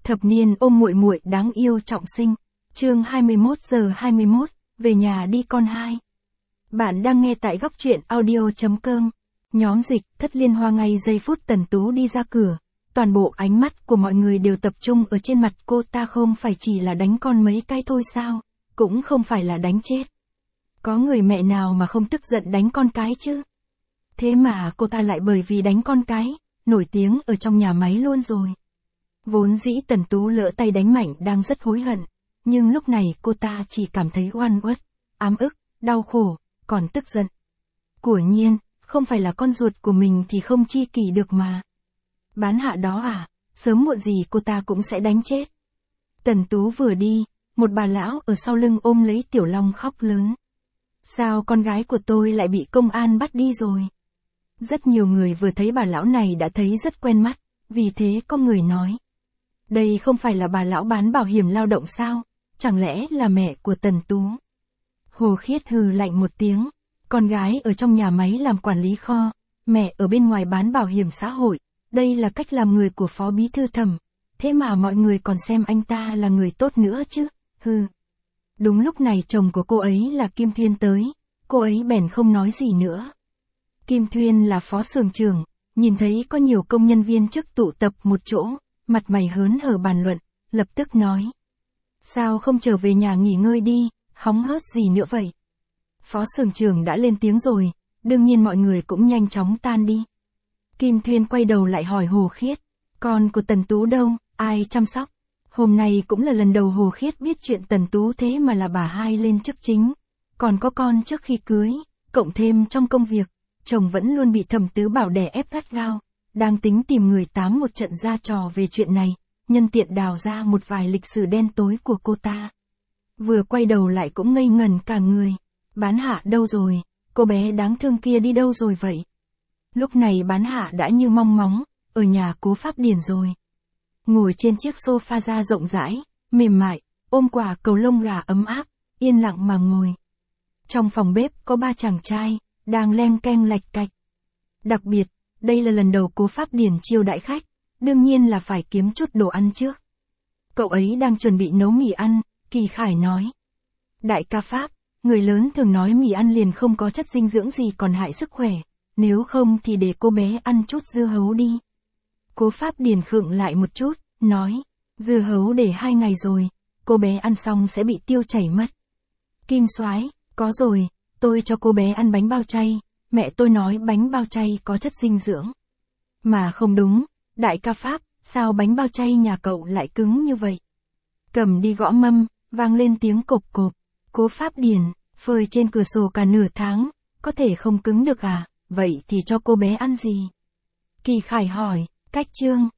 Thập niên ôm muội muội đáng yêu trọng sinh. Chương 21:21, về nhà đi con hai. Bạn đang nghe tại góc truyện audio.com. Nhóm dịch Thất Liên Hoa ngay giây phút Tần Tú đi ra cửa, toàn bộ ánh mắt của mọi người đều tập trung ở trên mặt cô ta, không phải chỉ là đánh con mấy cái thôi sao, cũng không phải là đánh chết. Có người mẹ nào mà không tức giận đánh con cái chứ? Thế mà cô ta lại bởi vì đánh con cái, nổi tiếng ở trong nhà máy luôn rồi. Vốn dĩ Tần Tú lỡ tay đánh Mạnh đang rất hối hận, nhưng lúc này cô ta chỉ cảm thấy oan uất, ám ức, đau khổ, còn tức giận. Của nhiên, không phải là con ruột của mình thì không chi kỷ được mà. Bán hạ đó à, sớm muộn gì cô ta cũng sẽ đánh chết. Tần Tú vừa đi, một bà lão ở sau lưng ôm lấy Tiểu Long khóc lớn. Sao con gái của tôi lại bị công an bắt đi rồi? Rất nhiều người vừa thấy bà lão này đã thấy rất quen mắt, vì thế có người nói. Đây không phải là bà lão bán bảo hiểm lao động sao? Chẳng lẽ là mẹ của Tần Tú? Hồ Khiết hừ lạnh một tiếng. Con gái ở trong nhà máy làm quản lý kho, mẹ ở bên ngoài bán bảo hiểm xã hội. Đây là cách làm người của Phó Bí Thư Thẩm. Thế mà mọi người còn xem anh ta là người tốt nữa chứ, hừ. Đúng lúc này chồng của cô ấy là Kim Thuyên tới, cô ấy bèn không nói gì nữa. Kim Thuyên là phó xưởng trưởng, nhìn thấy có nhiều công nhân viên chức tụ tập một chỗ, mặt mày hớn hở bàn luận, lập tức nói. Sao không trở về nhà nghỉ ngơi đi, hóng hớt gì nữa vậy? Phó xưởng trưởng đã lên tiếng rồi, đương nhiên mọi người cũng nhanh chóng tan đi. Kim Thuyên quay đầu lại hỏi Hồ Khiết, con của Tần Tú đâu, ai chăm sóc? Hôm nay cũng là lần đầu Hồ Khiết biết chuyện Tần Tú thế mà là bà hai lên chức chính. Còn có con trước khi cưới, cộng thêm trong công việc, chồng vẫn luôn bị Thẩm Tứ Bảo đè ép gắt gao, đang tính tìm người tám một trận ra trò về chuyện này, nhân tiện đào ra một vài lịch sử đen tối của cô ta. Vừa quay đầu lại cũng ngây ngẩn cả người. Bán hạ đâu rồi, cô bé đáng thương kia đi đâu rồi vậy? Lúc này bán hạ đã như mong móng, ở nhà Cố Pháp Điển rồi. Ngồi trên chiếc sofa da rộng rãi, mềm mại, ôm quả cầu lông gà ấm áp, yên lặng mà ngồi. Trong phòng bếp có ba chàng trai, đang len keng lạch cạch. Đặc biệt, đây là lần đầu Cố Pháp Điển chiêu đãi khách, đương nhiên là phải kiếm chút đồ ăn trước. Cậu ấy đang chuẩn bị nấu mì ăn, Kỳ Khải nói. Đại ca Pháp, người lớn thường nói mì ăn liền không có chất dinh dưỡng gì còn hại sức khỏe, nếu không thì để cô bé ăn chút dưa hấu đi. Cố Pháp Điển khựng lại một chút, nói, dưa hấu để 2 ngày rồi, cô bé ăn xong sẽ bị tiêu chảy mất. Kim Soái, có rồi, tôi cho cô bé ăn bánh bao chay, mẹ tôi nói bánh bao chay có chất dinh dưỡng. Mà không đúng, đại ca Pháp, sao bánh bao chay nhà cậu lại cứng như vậy? Cầm đi gõ mâm, vang lên tiếng cộp cộp. Cố Pháp Điển, phơi trên cửa sổ cả nửa tháng, có thể không cứng được à, vậy thì cho cô bé ăn gì? Kỳ Khải hỏi, cách chương.